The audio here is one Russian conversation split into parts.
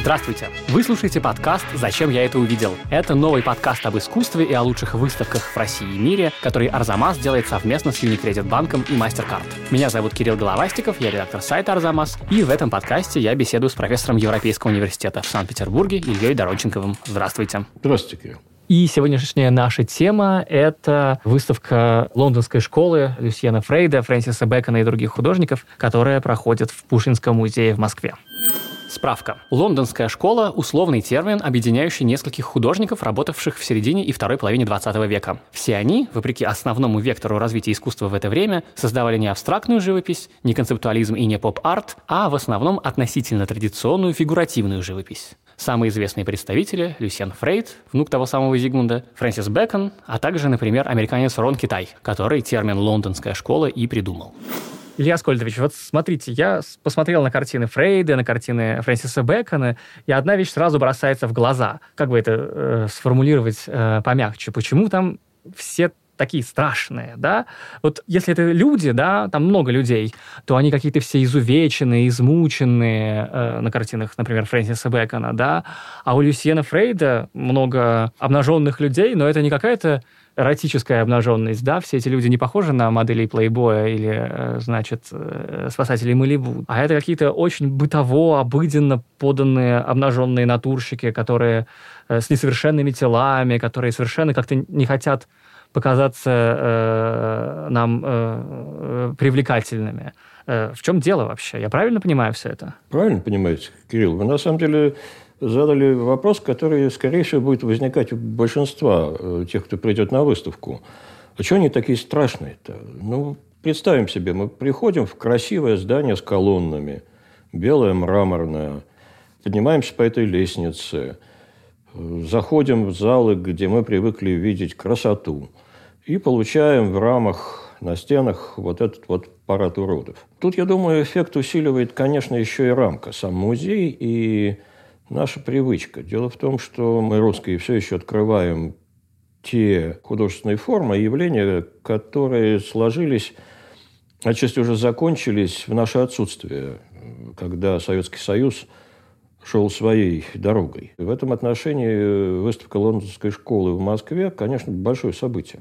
Здравствуйте! Вы слушаете подкаст «Зачем я это увидел?». Это новый подкаст об искусстве и о лучших выставках в России и мире, который Арзамас делает совместно с Unicredit банком и MasterCard. Меня зовут Кирилл Головастиков, я редактор сайта Арзамас, и в этом подкасте я беседую с профессором Европейского университета в Санкт-Петербурге Ильей Доронченковым. Здравствуйте! Здравствуйте, Кирилл. И сегодняшняя наша тема – это выставка лондонской школы Люсьена Фрейда, Фрэнсиса Бэкона и других художников, которая проходит в Пушкинском музее в Москве. Справка. Лондонская школа – условный термин, объединяющий нескольких художников, работавших в середине и второй половине 20 века. Все они, вопреки основному вектору развития искусства в это время, создавали не абстрактную живопись, не концептуализм и не поп-арт, а в основном относительно традиционную фигуративную живопись. Самые известные представители – Люсьен Фрейд, внук того самого Зигмунда, Фрэнсис Бэкон, а также, например, американец Рон Китай, который термин «лондонская школа» и придумал. Илья Аскольдович, вот смотрите, я посмотрел на картины Фрейда, на картины Фрэнсиса Бэкона, и одна вещь сразу бросается в глаза. Как бы это сформулировать помягче? Почему там все такие страшные, да? Вот если это люди, да, там много людей, то они какие-то все изувеченные, измученные на картинах, например, Фрэнсиса Бэкона, да? А у Люсьена Фрейда много обнаженных людей, но это не какая-то эротическая обнаженность, да, все эти люди не похожи на моделей Плейбоя или, значит, спасателей Малибу, а это какие-то очень бытово, обыденно поданные обнаженные натурщики, которые с несовершенными телами, которые совершенно как-то не хотят показаться нам привлекательными. В чем дело вообще? Я правильно понимаю все это? Правильно понимаете, Кирилл. Вы на самом деле задали вопрос, который, скорее всего, будет возникать у большинства тех, кто придет на выставку. А чего они такие страшные-то? Ну, представим себе, мы приходим в красивое здание с колоннами, белое, мраморное, поднимаемся по этой лестнице, заходим в залы, где мы привыкли видеть красоту, и получаем в рамах на стенах вот этот вот парад уродов. Тут, я думаю, эффект усиливает, конечно, еще и рамка, сам музей и наша привычка. Дело в том, что мы, русские, все еще открываем те художественные формы и явления, которые сложились, отчасти уже закончились в наше отсутствие, когда Советский Союз шел своей дорогой. В этом отношении выставка лондонской школы в Москве, конечно, большое событие.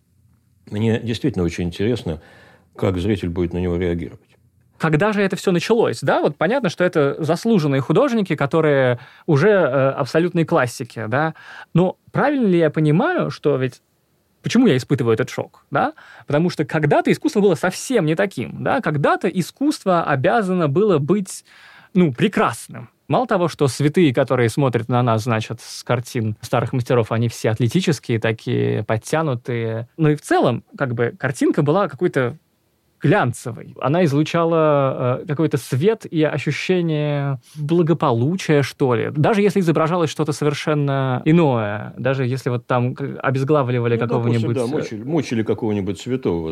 Мне действительно очень интересно, как зритель будет на него реагировать. Когда же это все началось, да? Вот понятно, что это заслуженные художники, которые уже абсолютные классики, да? Но правильно ли я понимаю, что ведь почему я испытываю этот шок, да? Потому что когда-то искусство было совсем не таким, да? Когда-то искусство обязано было быть, прекрасным. Мало того, что святые, которые смотрят на нас, значит, с картин старых мастеров, они все атлетические, такие подтянутые. Но и в целом, картинка была какой-то глянцевой. Она излучала какой-то свет и ощущение благополучия, что ли. Даже если изображалось что-то совершенно иное, даже если вот там обезглавливали какого-нибудь... Допустим, мучили какого-нибудь святого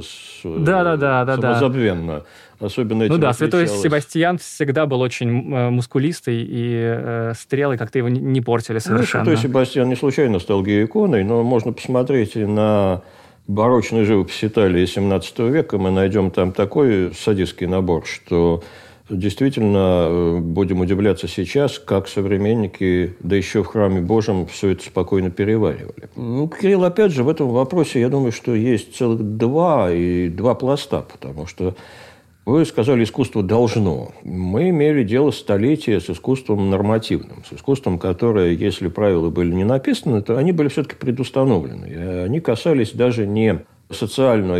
самозабвенно. Особенно этим святой Себастьян всегда был очень мускулистый, и стрелы как-то его не портили совершенно. Святой Себастьян не случайно стал гей-иконой, но можно посмотреть и на барочную живопись Италии XVII века, мы найдем там такой садистский набор, что действительно будем удивляться сейчас, как современники, да еще в храме Божьем, все это спокойно переваривали. Кирилл, опять же, в этом вопросе, я думаю, что есть целых два пласта, потому что вы сказали, искусство должно. Мы имели дело столетия с искусством нормативным, с искусством, которое, если правила были не написаны, то они были все-таки предустановлены. И они касались даже не социального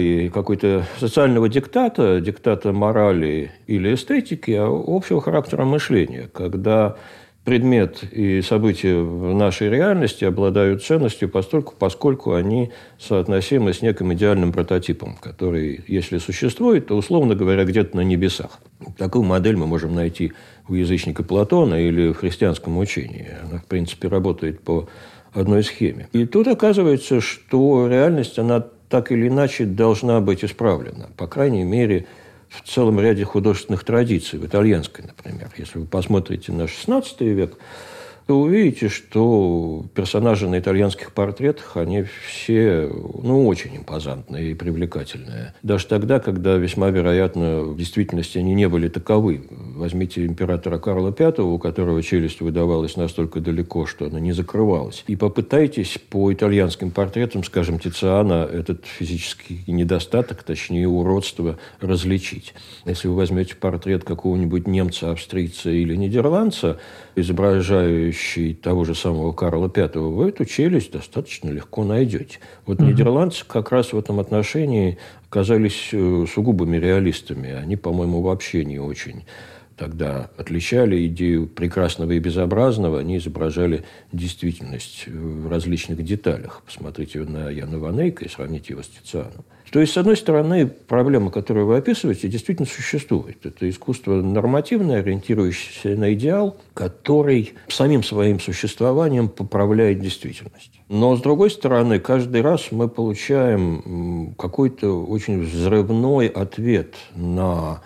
диктата морали или эстетики, а общего характера мышления, когда предмет и события в нашей реальности обладают ценностью поскольку они соотносимы с неким идеальным прототипом, который, если существует, то, условно говоря, где-то на небесах. Такую модель мы можем найти у язычника Платона или в христианском учении. Она, в принципе, работает по одной схеме. И тут оказывается, что реальность, она так или иначе должна быть исправлена. По крайней мере, в целом ряде художественных традиций, в итальянской, например. Если вы посмотрите на XVI век, то увидите, что персонажи на итальянских портретах, они все, очень импозантные и привлекательные. Даже тогда, когда весьма вероятно в действительности они не были таковы Возьмите императора Карла V, у которого челюсть выдавалась настолько далеко, что она не закрывалась. И попытайтесь по итальянским портретам, скажем, Тициана, этот физический недостаток, точнее уродство, различить. Если вы возьмете портрет какого-нибудь немца, австрийца или нидерландца, изображающий того же самого Карла V, вы эту челюсть достаточно легко найдете. Вот нидерландцы как раз в этом отношении оказались сугубыми реалистами. Они, по-моему, вообще не очень тогда отличали идею прекрасного и безобразного. Они изображали действительность в различных деталях. Посмотрите на Яна ван Эйка и сравните его с Тицианом. То есть, с одной стороны, проблема, которую вы описываете, действительно существует. Это искусство нормативное, ориентирующееся на идеал, который самим своим существованием поправляет действительность. Но, с другой стороны, каждый раз мы получаем какой-то очень взрывной ответ на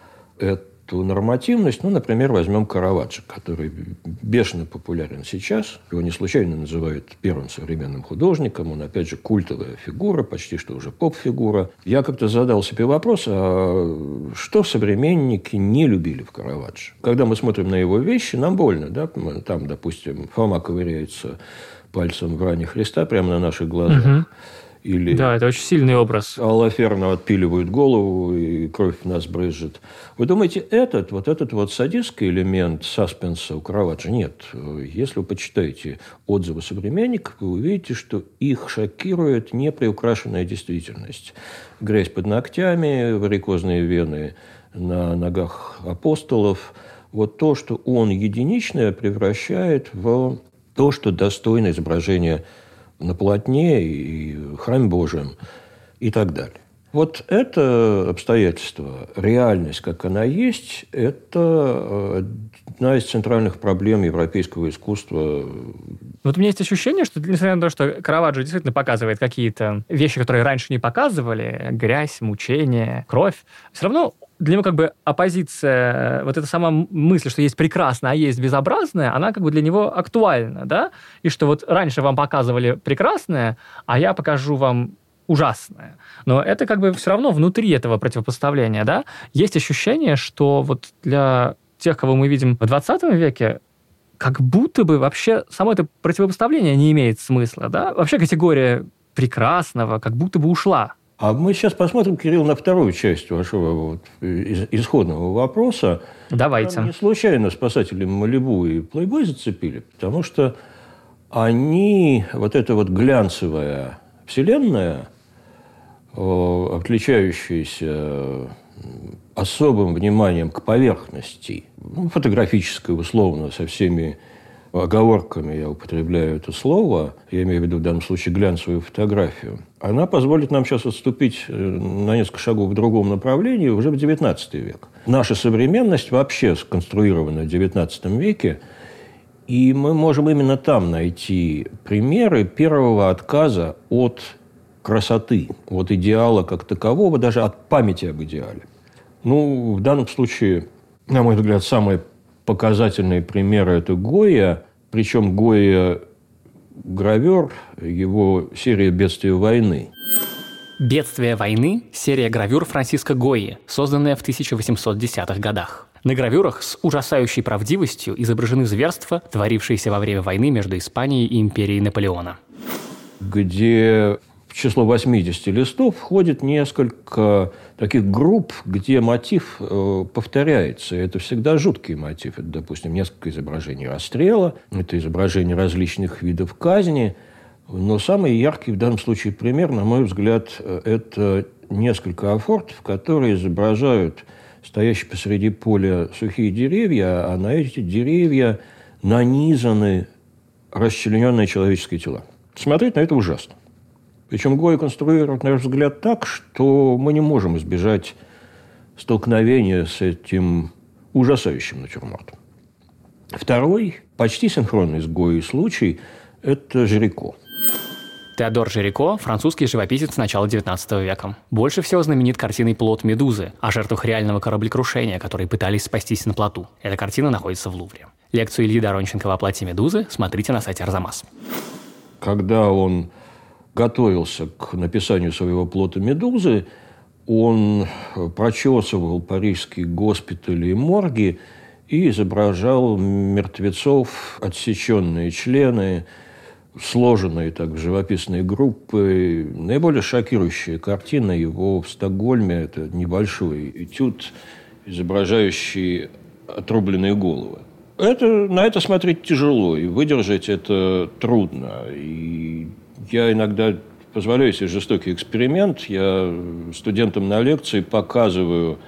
эту нормативность. Ну, например, возьмем Караваджо, который бешено популярен сейчас. Его не случайно называют первым современным художником. Он, опять же, культовая фигура, почти что уже поп-фигура. Я как-то задал себе вопрос, а что современники не любили в Караваджо? Когда мы смотрим на его вещи, нам больно, да? Там, допустим, Фома ковыряется пальцем в ране Христа прямо на наших глазах. Или да, это очень сильный образ. Алла Ферна отпиливают голову, и кровь в нас брызжет. Вы думаете, этот садистский элемент саспенса у Караваджо? Нет. Если вы почитаете отзывы современников, вы увидите, что их шокирует неприукрашенная действительность. Грязь под ногтями, варикозные вены на ногах апостолов. Вот то, что он единичное, превращает в то, что достойно изображения на полотне и в храме Божьем и так далее. Вот это обстоятельство, реальность, как она есть, это одна из центральных проблем европейского искусства. Вот у меня есть ощущение, что, несмотря на то, что Караваджо действительно показывает какие-то вещи, которые раньше не показывали, грязь, мучение, кровь, все равно для него как бы оппозиция, вот эта сама мысль, что есть прекрасное, а есть безобразное, она как бы для него актуальна, да? И что вот раньше вам показывали прекрасное, а я покажу вам ужасное. Но это как бы все равно внутри этого противопоставления, да? Есть ощущение, что вот для тех, кого мы видим в 20 веке, как будто бы вообще само это противопоставление не имеет смысла, да? Вообще категория прекрасного как будто бы ушла. А мы сейчас посмотрим, Кирилл, на вторую часть вашего исходного вопроса. Давайте. Не случайно спасатели Малибу и Плейбой зацепили, потому что они, вот эта вот глянцевая вселенная, отличающаяся особым вниманием к поверхности, фотографической, условно, со всеми оговорками я употребляю это слово, я имею в виду в данном случае глянцевую фотографию, она позволит нам сейчас отступить на несколько шагов в другом направлении уже в XIX век. Наша современность вообще сконструирована в XIX веке, и мы можем именно там найти примеры первого отказа от красоты, от идеала как такового, даже от памяти об идеале. Ну, в данном случае, на мой взгляд, самые показательные примеры – это Гойя, причем Гойя гравер, его серия «Бедствия войны». «Бедствия войны» – серия гравюр Франциско Гойи, созданная в 1810-х годах. На гравюрах с ужасающей правдивостью изображены зверства, творившиеся во время войны между Испанией и империей Наполеона. Где в число 80 листов входит несколько таких групп, где мотив повторяется. Это всегда жуткий мотив. Это, допустим, несколько изображений расстрела, это изображение различных видов казни. Но самый яркий в данном случае пример, на мой взгляд, это несколько афортов, которые изображают стоящие посреди поля сухие деревья, а на эти деревья нанизаны расчлененные человеческие тела. Смотреть на это ужасно. Причем Гойя конструирует, на наш взгляд, так, что мы не можем избежать столкновения с этим ужасающим натюрмортом. Второй, почти синхронный с Гойей случай, это Жирико. Теодор Жирико – французский живописец начала XIX века. Больше всего знаменит картиной «Плод Медузы» о жертвах реального кораблекрушения, которые пытались спастись на плоту. Эта картина находится в Лувре. Лекцию Ильи Доронченкова о плоти Медузы смотрите на сайте Арзамас. Когда он готовился к написанию своего «Плота Медузы», он прочесывал парижские госпитали и морги и изображал мертвецов, отсеченные члены, сложенные так в живописные группы. Наиболее шокирующая картина его в Стокгольме – это небольшой этюд, изображающий отрубленные головы. На это смотреть тяжело, и выдержать это трудно. И я иногда позволяю себе жестокий эксперимент. Я студентам на лекции показываю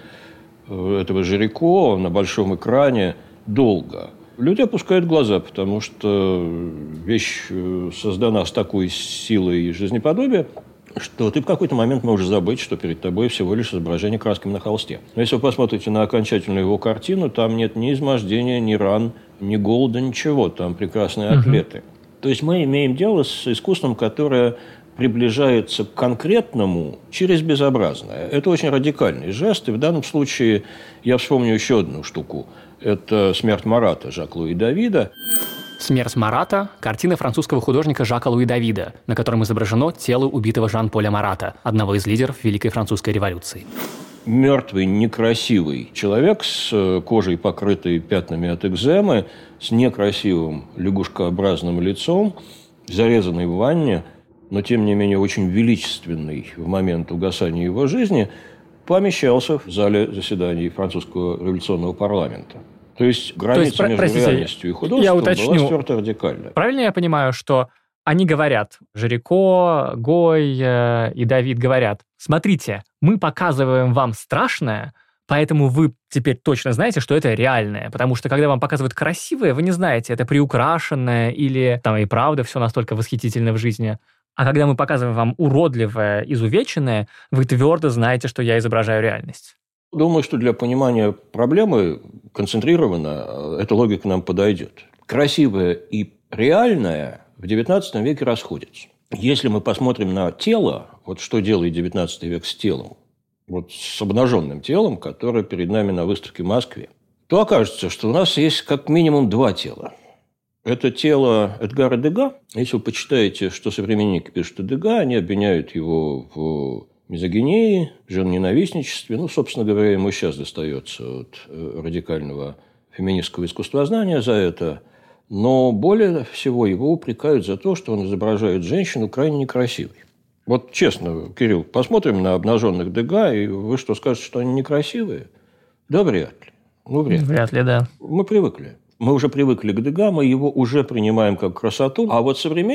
этого Жирико на большом экране долго. Люди опускают глаза, потому что вещь создана с такой силой жизнеподобия, что ты в какой-то момент можешь забыть, что перед тобой всего лишь изображение красками на холсте. Но если вы посмотрите на окончательную его картину, там нет ни измождения, ни ран, ни голода, ничего. Там прекрасные атлеты. То есть мы имеем дело с искусством, которое приближается к конкретному через безобразное. Это очень радикальный жест. И в данном случае я вспомню еще одну штуку. Это «Смерть Марата» Жак-Луи Давида. «Смерть Марата» – картина французского художника Жака Луи Давида, на котором изображено тело убитого Жан-Поля Марата, одного из лидеров Великой Французской революции. Мертвый, некрасивый человек с кожей, покрытой пятнами от экземы, с некрасивым лягушкообразным лицом, зарезанный в ванне, но, тем не менее, очень величественный в момент угасания его жизни, помещался в зале заседаний французского революционного парламента. То есть граница между реальностью и художеством была стерта радикально. Правильно я понимаю, что они говорят, Жирико, Гой и Давид говорят, смотрите, мы показываем вам страшное, поэтому вы теперь точно знаете, что это реальное. Потому что когда вам показывают красивое, вы не знаете, это приукрашенное или там и правда все настолько восхитительно в жизни. А когда мы показываем вам уродливое, изувеченное, вы твердо знаете, что я изображаю реальность. Думаю, что для понимания проблемы концентрированно эта логика нам подойдет. Красивое и реальное в XIX веке расходятся. Если мы посмотрим на тело, вот что делает XIX век с телом, вот с обнаженным телом, которое перед нами на выставке в Москве, то окажется, что у нас есть как минимум два тела. Это тело Эдгара Дега. Если вы почитаете, что современники пишут о Дега, они обвиняют его в мизогинии, женоненавистничестве. Ну, собственно говоря, ему сейчас достается от радикального феминистского искусствознания за это. Но более всего его упрекают за то, что он изображает женщину крайне некрасивой. Вот честно, Кирилл, посмотрим на обнаженных Дега, и вы что, скажете, что они некрасивые? Да, вряд ли. Ну, вряд ли, да. Мы привыкли. Мы уже привыкли к Дега, мы его уже принимаем как красоту. А вот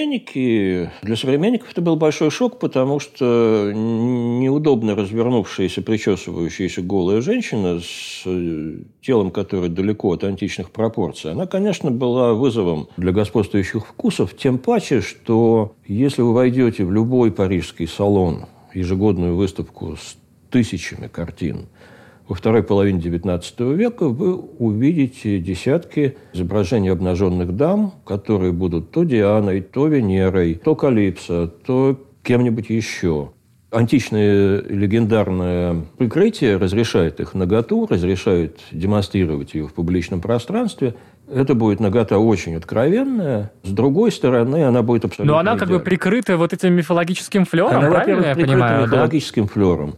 для современников это был большой шок, потому что неудобно развернувшаяся, причесывающаяся голая женщина с телом, которое далеко от античных пропорций, она, конечно, была вызовом для господствующих вкусов, тем паче, что если вы войдете в любой парижский салон, ежегодную выставку с тысячами картин, во второй половине XIX века вы увидите десятки изображений обнаженных дам, которые будут то Дианой, то Венерой, то Калипсо, то кем-нибудь еще. Античное легендарное прикрытие разрешает их наготу, разрешает демонстрировать ее в публичном пространстве. Это будет нагота очень откровенная. С другой стороны, она будет абсолютно Но она как бы прикрыта вот этим мифологическим флером, она, правильно я понимаю? Мифологическим флером.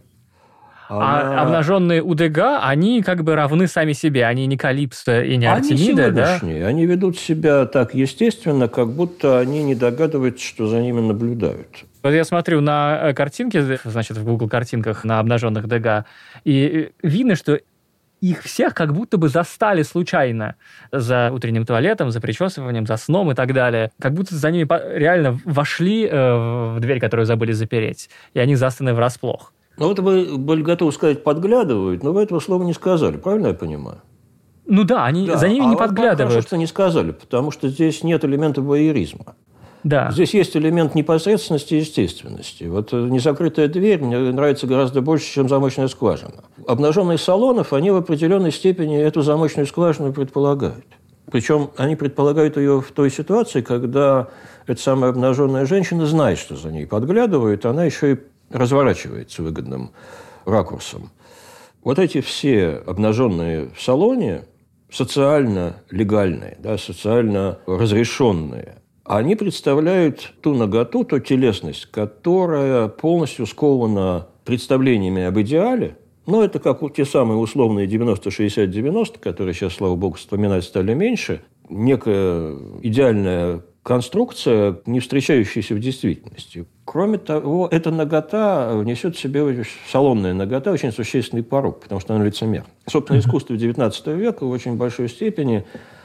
А обнаженные у Дега, они как бы равны сами себе. Они не Калипсо и не Артемида, да? Они ведут себя так естественно, как будто они не догадываются, что за ними наблюдают. Вот я смотрю на картинки, значит, в Google картинках на обнаженных Дега, и видно, что их всех как будто бы застали случайно за утренним туалетом, за причесыванием, за сном и так далее. Как будто за ними реально вошли в дверь, которую забыли запереть, и они застаны врасплох. Ну, это вы были готовы сказать «подглядывают», но вы этого слова не сказали, правильно я понимаю? Ну да, они за ними не подглядывают. Хорошо, что не сказали, потому что здесь нет элемента воеризма. Да. Здесь есть элемент непосредственности и естественности. Вот незакрытая дверь мне нравится гораздо больше, чем замочная скважина. Обнаженные салонов, они в определенной степени эту замочную скважину предполагают. Причем они предполагают ее в той ситуации, когда эта самая обнаженная женщина знает, что за ней подглядывают, она еще и разворачивается выгодным ракурсом. Вот эти все обнаженные в салоне, социально легальные, да, социально разрешенные, они представляют ту наготу, ту телесность, которая полностью скована представлениями об идеале, ну, это как те самые условные 90-60-90, которые сейчас, слава богу, вспоминать стали меньше, некая идеальная конструкция, не встречающаяся в действительности. Кроме того, эта нагота несет в себе, салонная нагота, очень существенный порок, потому что она лицемерна. Собственно, искусство XIX века в очень большой степени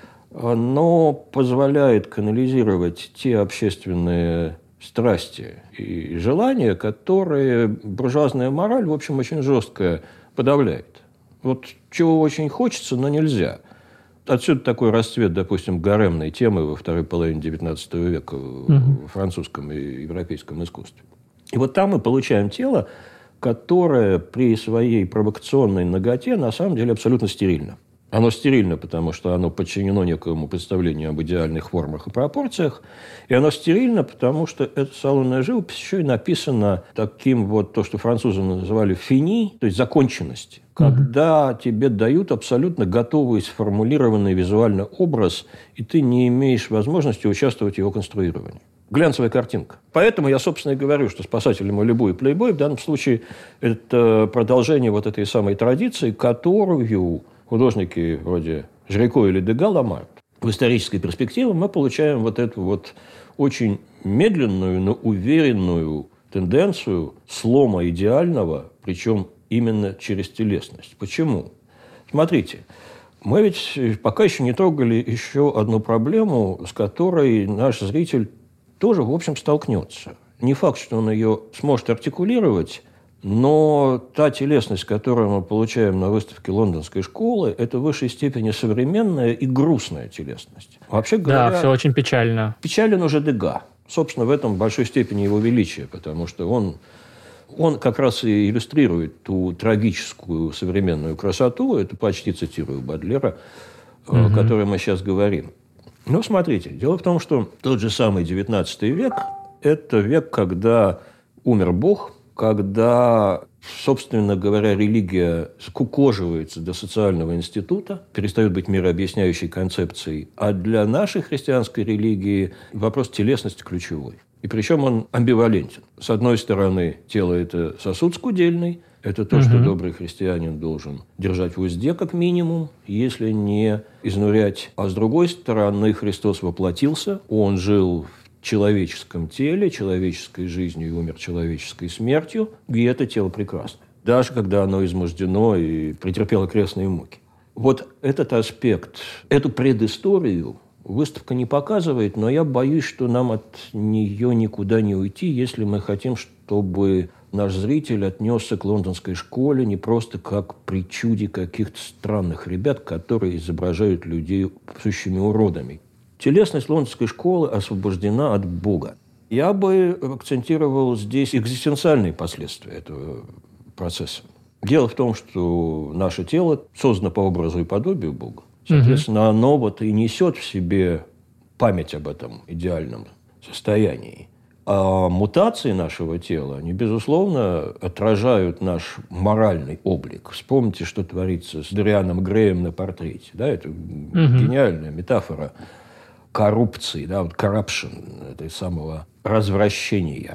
оно позволяет канализировать те общественные страсти и желания, которые буржуазная мораль, в общем, очень жестко подавляет. Вот чего очень хочется, но нельзя. Отсюда такой расцвет, допустим, гаремной темы во второй половине XIX века в французском и европейском искусстве. И вот там мы получаем тело, которое при своей провокационной наготе на самом деле абсолютно стерильно. Оно стерильно, потому что оно подчинено некому представлению об идеальных формах и пропорциях. И оно стерильно, потому что эта салонная живопись еще и написана таким вот, то, что французы называли «фини», то есть законченность. Когда тебе дают абсолютно готовый, сформулированный визуальный образ, и ты не имеешь возможности участвовать в его конструировании. Глянцевая картинка. Поэтому я, собственно, и говорю, что «Спасатель Малибу» и «Плейбой» в данном случае это продолжение вот этой самой традиции, которую художники вроде Жирико или Дега ломают. В исторической перспективе мы получаем вот эту вот очень медленную, но уверенную тенденцию слома идеального, причем именно через телесность. Почему? Смотрите, мы ведь пока еще не трогали еще одну проблему, с которой наш зритель тоже, в общем, столкнется. Не факт, что он ее сможет артикулировать, но та телесность, которую мы получаем на выставке Лондонской школы, это в высшей степени современная и грустная телесность. Вообще говоря, да, все очень печально. Печален уже Дега. Собственно, в этом в большой степени его величие, потому что он как раз и иллюстрирует ту трагическую современную красоту, это почти цитирую Бодлера, о которой мы сейчас говорим. Но смотрите, дело в том, что тот же самый XIX век – это век, когда умер Бог, когда, собственно говоря, религия скукоживается до социального института, перестает быть мирообъясняющей концепцией, а для нашей христианской религии вопрос телесности ключевой. И причем он амбивалентен. С одной стороны, тело – это сосуд скудельный, это то, что добрый христианин должен держать в узде, как минимум, если не изнурять. А с другой стороны, Христос воплотился, он жил в человеческом теле, человеческой жизнью и умер человеческой смертью, и это тело прекрасное. Даже когда оно измождено и претерпело крестные муки. Вот этот аспект, эту предысторию выставка не показывает, но я боюсь, что нам от нее никуда не уйти, если мы хотим, чтобы наш зритель отнесся к лондонской школе не просто как к причуде каких-то странных ребят, которые изображают людей сущими уродами. Телесность лондонской школы освобождена от Бога. Я бы акцентировал здесь экзистенциальные последствия этого процесса. Дело в том, что наше тело создано по образу и подобию Бога. Соответственно, оно вот и несет в себе память об этом идеальном состоянии. А мутации нашего тела, они, безусловно, отражают наш моральный облик. Вспомните, что творится с Дорианом Греем на портрете. Да, это гениальная метафора коррупции, да, вот corruption, этой самого развращения,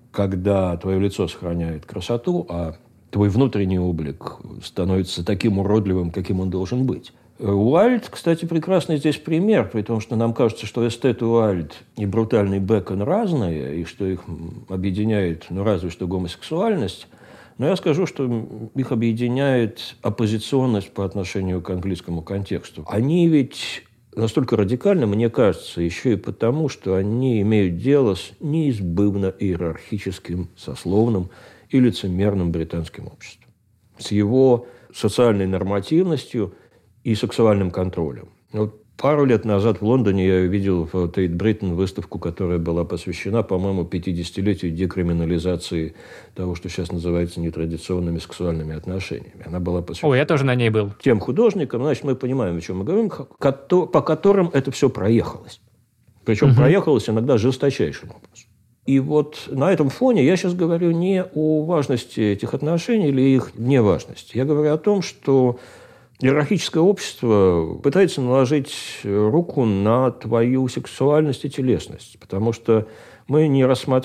когда твое лицо сохраняет красоту, а твой внутренний облик становится таким уродливым, каким он должен быть. Уайльд, кстати, прекрасный здесь пример, при том, что нам кажется, что эстет Уайльд и брутальный Бэкон разные, и что их объединяет, ну, разве что гомосексуальность. Но я скажу, что их объединяет оппозиционность по отношению к английскому контексту. Они ведь настолько радикальны, мне кажется, еще и потому, что они имеют дело с неизбывно иерархическим, сословным и лицемерным британским обществом. С его социальной нормативностью и сексуальным контролем. Вот пару лет назад в Лондоне я видел в Тейт Бриттон выставку, которая была посвящена, по-моему, 50-летию декриминализации того, что сейчас называется нетрадиционными сексуальными отношениями. Она была посвящена... О, я тоже на ней был. Тем художникам, значит, мы понимаем, о чем мы говорим, по которым это все проехалось. Причем проехалось иногда жесточайшим образом. И вот на этом фоне я сейчас говорю не о важности этих отношений или их неважности. Я говорю о том, что Иерархическое общество пытается наложить руку на твою сексуальность и телесность, потому что мы не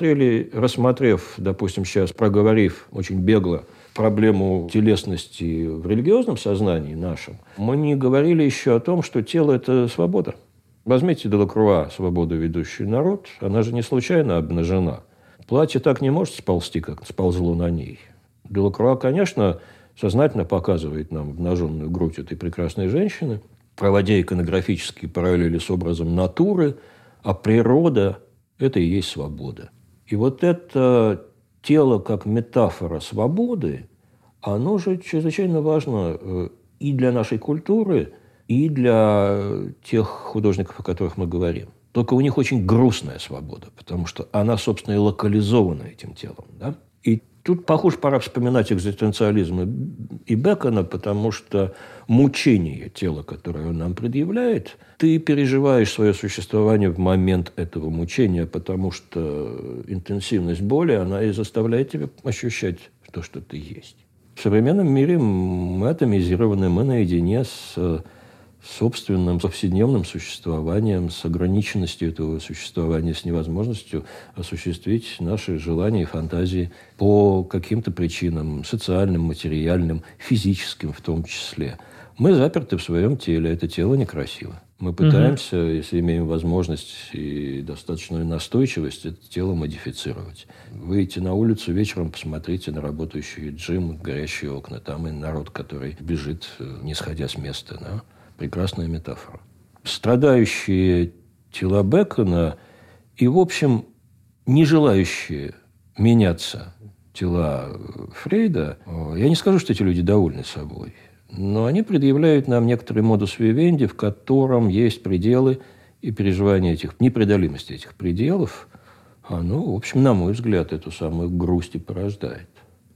рассмотрев, допустим, сейчас, проговорив очень бегло проблему телесности в религиозном сознании нашем, мы не говорили еще о том, что тело – это свобода. Возьмите Делакруа «Свободу, ведущую народ», она же не случайно обнажена. Платье так не может сползти, как сползло на ней. Делакруа, конечно, сознательно показывает нам обнаженную грудь этой прекрасной женщины, проводя иконографические параллели с образом натуры, а природа – это и есть свобода. И вот это тело как метафора свободы, оно же чрезвычайно важно и для нашей культуры, и для тех художников, о которых мы говорим. Только у них очень грустная свобода, потому что она, собственно, и локализована этим телом. Да? И тут, похоже, пора вспоминать экзистенциализм и Бекона, потому что мучение тела, которое он нам предъявляет, ты переживаешь свое существование в момент этого мучения, потому что интенсивность боли, она и заставляет тебя ощущать то, что ты есть. В современном мире мы атомизированы, мы наедине с собственным повседневным существованием, с ограниченностью этого существования, с невозможностью осуществить наши желания и фантазии по каким-то причинам, социальным, материальным, физическим в том числе. Мы заперты в своем теле, это тело некрасиво. Мы пытаемся, если имеем возможность и достаточную настойчивость, это тело модифицировать. Выйти на улицу вечером, посмотрите на работающий джим, горящие окна, там и народ, который бежит, не сходя с места, да? Прекрасная метафора. Страдающие тела Бекона и, в общем, не желающие меняться тела Фрейда, я не скажу, что эти люди довольны собой, но они предъявляют нам некоторый модус вивенди, в котором есть пределы и переживание этих, непреодолимости этих пределов, оно, в общем, на мой взгляд, эту самую грусть и порождает.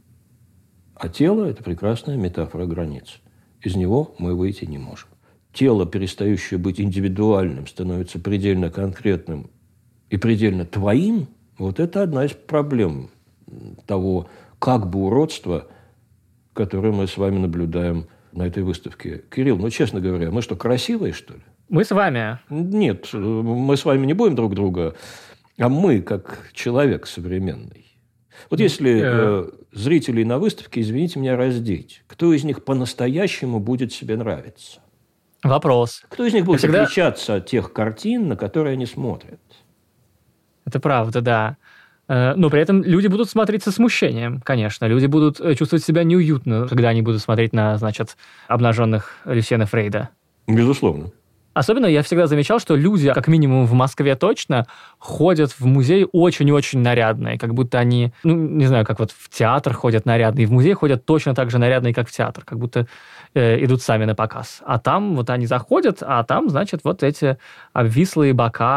А тело – это прекрасная метафора границ. Из него мы выйти не можем. Тело, перестающее быть индивидуальным, становится предельно конкретным и предельно твоим, вот это одна из проблем того как бы уродства, которое мы с вами наблюдаем на этой выставке. Кирилл, ну, честно говоря, мы что, красивые, что ли? Мы с вами. Нет, мы с вами не будем друг друга, а мы, как человек современный. Вот если зрителей на выставке, извините меня, раздеть, кто из них по-настоящему будет себе нравиться? Вопрос. Кто из них будет отличаться от тех картин, на которые они смотрят? Это правда, да. Но при этом люди будут смотреть со смущением, конечно. Люди будут чувствовать себя неуютно, когда они будут смотреть на, значит, обнаженных Люсьена Фрейда. Безусловно. Особенно я всегда замечал, что люди, как минимум в Москве точно, ходят в музей очень-очень нарядные. Как будто они, ну, не знаю, как вот в театр ходят нарядные, в музей ходят точно так же нарядные, как в театр. Как будто идут сами на показ. А там вот они заходят, а там, значит, вот эти обвислые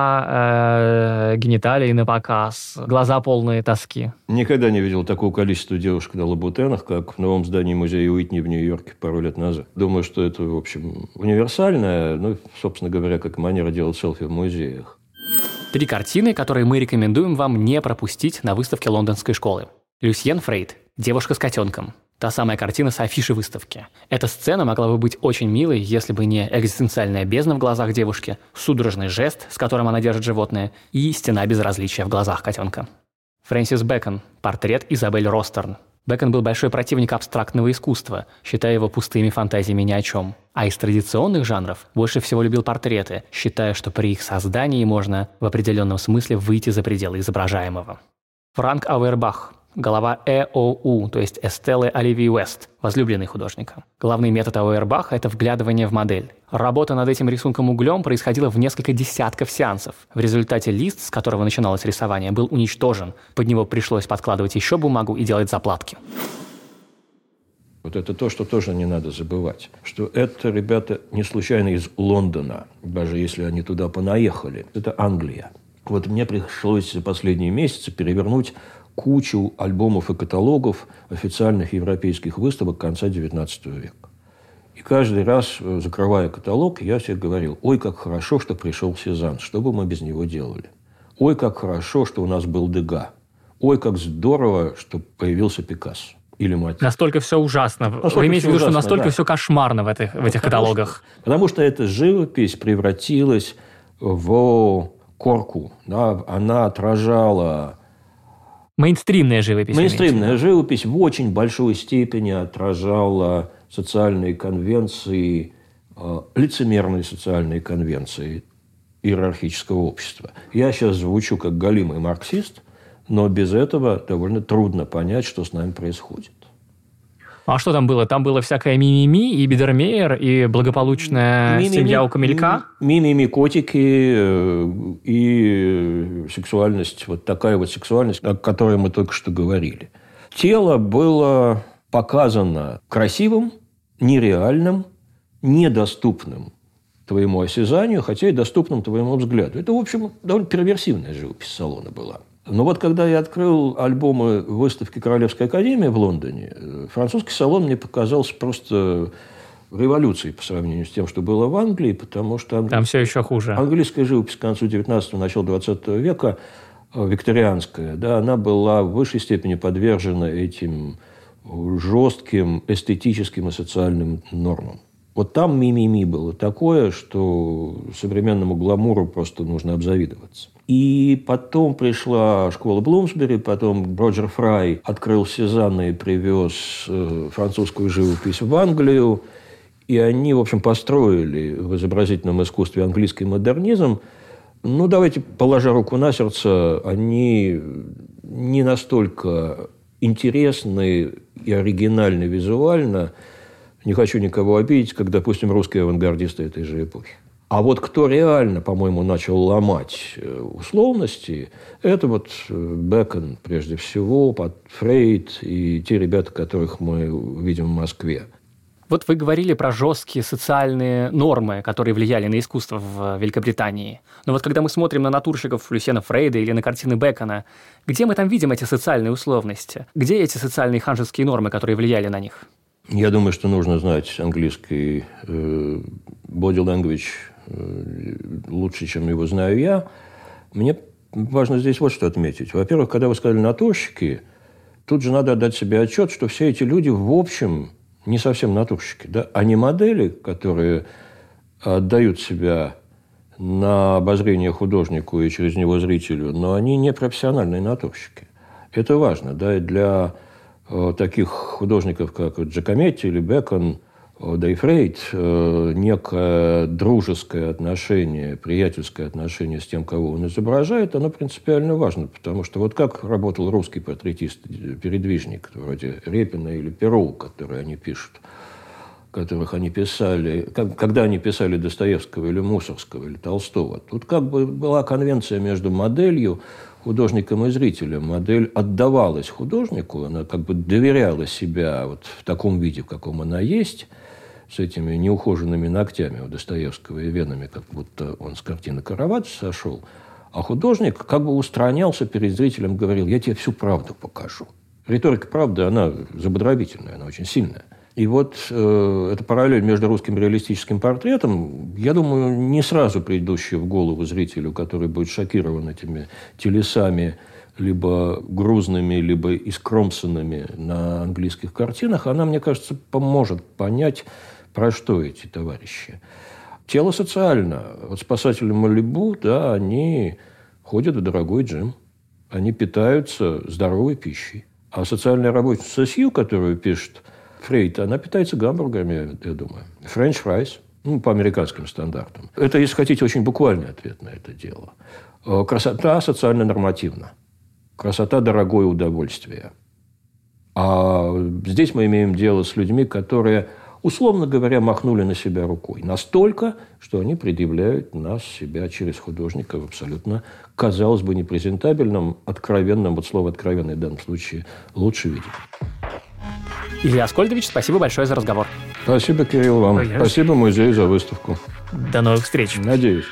бока, гениталии на показ, глаза полные тоски. Никогда не видел такого количества девушек на лабутенах, как в новом здании музея Уитни в Нью-Йорке пару лет назад. Думаю, что это, в общем, универсальное, ну, собственно говоря, как манера делать селфи в музеях. 3 картины, которые мы рекомендуем вам не пропустить на выставке Лондонской школы. Люсьен Фрейд «Девушка с котенком». Та самая картина с афиши выставки. Эта сцена могла бы быть очень милой, если бы не экзистенциальная бездна в глазах девушки, судорожный жест, с которым она держит животное, и стена безразличия в глазах котенка. Фрэнсис Бэкон. Портрет Изабель Ростерн. Бэкон был большой противник абстрактного искусства, считая его пустыми фантазиями ни о чем. А из традиционных жанров больше всего любил портреты, считая, что при их создании можно в определенном смысле выйти за пределы изображаемого. Франк Ауэрбах. Голова ЭОУ, то есть Эстеллы Оливии Уэст, возлюбленный художника. Главный метод Ауэрбаха – это вглядывание в модель. Работа над этим рисунком углем происходила в несколько десятков сеансов. В результате лист, с которого начиналось рисование, был уничтожен. Под него пришлось подкладывать еще бумагу и делать заплатки. Вот это то, что тоже не надо забывать. Что это ребята не случайно из Лондона, даже если они туда понаехали. Это Англия. Вот мне пришлось за последние месяцы перевернуть кучу альбомов и каталогов официальных европейских выставок конца XIX века. И каждый раз, закрывая каталог, я себе говорил: ой, как хорошо, что пришел Сезанн, что бы мы без него делали? Ой, как хорошо, что у нас был Дега. Ой, как здорово, что появился Пикассо. или мать. Настолько все ужасно. Вы имеете в виду, что настолько все кошмарно в этих каталогах? Потому что эта живопись превратилась в корку. Да? Она отражала... Мейнстримная живопись. Мейнстримная живопись в очень большой степени отражала социальные конвенции, лицемерные социальные конвенции иерархического общества. Я сейчас звучу как голимый марксист, но без этого довольно трудно понять, что с нами происходит. А что там было? Там было всякое мимими и Бидермейер, и благополучная семья у Камелька? Мимими, котики и сексуальность. Вот такая вот сексуальность, о которой мы только что говорили. Тело было показано красивым, нереальным, недоступным твоему осязанию, хотя и доступным твоему взгляду. Это, в общем, довольно перверсивная живопись салона была. Но вот когда я открыл альбомы выставки Королевской академии в Лондоне, французский салон мне показался просто революцией по сравнению с тем, что было в Англии, потому что... Там все еще хуже. Английская живопись к концу 19-го, началу 20 века, викторианская, да, она была в высшей степени подвержена этим жестким эстетическим и социальным нормам. Вот там мимими было такое, что современному гламуру просто нужно обзавидоваться. И потом пришла школа Блумсбери, потом Роджер Фрай открыл Сезанна и привез французскую живопись в Англию. И они, в общем, построили в изобразительном искусстве английский модернизм. Ну, давайте, положа руку на сердце, они не настолько интересны и оригинальны визуально. Не хочу никого обидеть, как, допустим, русские авангардисты этой же эпохи. А вот кто реально, по-моему, начал ломать условности, это вот Бэкон, прежде всего, Фрейд и те ребята, которых мы видим в Москве. Вот вы говорили про жесткие социальные нормы, которые влияли на искусство в Великобритании. Но вот когда мы смотрим на натурщиков Люсьена Фрейда или на картины Бэкона, где мы там видим эти социальные условности? Где эти социальные ханжеские нормы, которые влияли на них? Я думаю, что нужно знать английский body language лучше, чем его знаю я. Мне важно здесь вот что отметить. Во-первых, когда вы сказали «натурщики», тут же надо отдать себе отчет, что все эти люди, в общем, не совсем натурщики. Да? Они модели, которые отдают себя на обозрение художнику и через него зрителю, но они не профессиональные натурщики. Это важно. Да? И для таких художников, как Джакометти или Бэкон, да и Фрейд, некое дружеское отношение, приятельское отношение с тем, кого он изображает, оно принципиально важно. Потому что вот как работал русский портретист-передвижник, вроде Репина или Пероу, которые они пишут, которых они писали, когда они писали Достоевского или Мусоргского или Толстого. Тут как бы была конвенция между моделью, художником и зрителем. Модель отдавалась художнику, она как бы доверяла себя вот в таком виде, в каком она есть, с этими неухоженными ногтями у Достоевского и венами, как будто он с картины Караваджо сошел. А художник как бы устранялся перед зрителем, говорил: я тебе всю правду покажу. Риторика правды, она зубодробительная, она очень сильная. И вот эта параллель между русским реалистическим портретом, я думаю, не сразу придущая в голову зрителю, который будет шокирован этими телесами, либо грузными, либо искромсанными на английских картинах, она, мне кажется, поможет понять, про что эти товарищи. Тело социально. Вот спасатели Малибу, да, они ходят в дорогой джим, они питаются здоровой пищей. А социальная работница Сью, которую пишет Фрейд, она питается гамбургерами, я думаю. Френч фрайс, по американским стандартам. Это, если хотите, очень буквальный ответ на это дело. Красота социально нормативна. Красота – дорогое удовольствие. А здесь мы имеем дело с людьми, которые, условно говоря, махнули на себя рукой. Настолько, что они предъявляют нас, себя через художника в абсолютно, казалось бы, непрезентабельном, откровенном, вот слово «откровенный» в данном случае лучше видеть. Илья Аскольдович, спасибо большое за разговор. Спасибо, Кирилл, вам. Спасибо музею за выставку. До новых встреч. Надеюсь.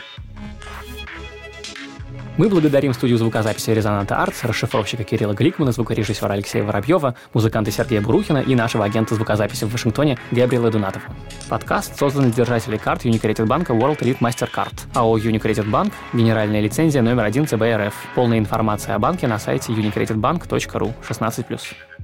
Мы благодарим студию звукозаписи «Резонанта Артс», расшифровщика Кирилла Гликмана, звукорежиссера Алексея Воробьева, музыканта Сергея Бурухина и нашего агента звукозаписи в Вашингтоне Габриэла Дунатова. Подкаст создан для держателей карт Unicredit банка World Elite Mastercard. АО Unicredit Bank, генеральная лицензия номер 1 ЦБ РФ. Полная информация о банке на сайте unicreditbank.ru 16+.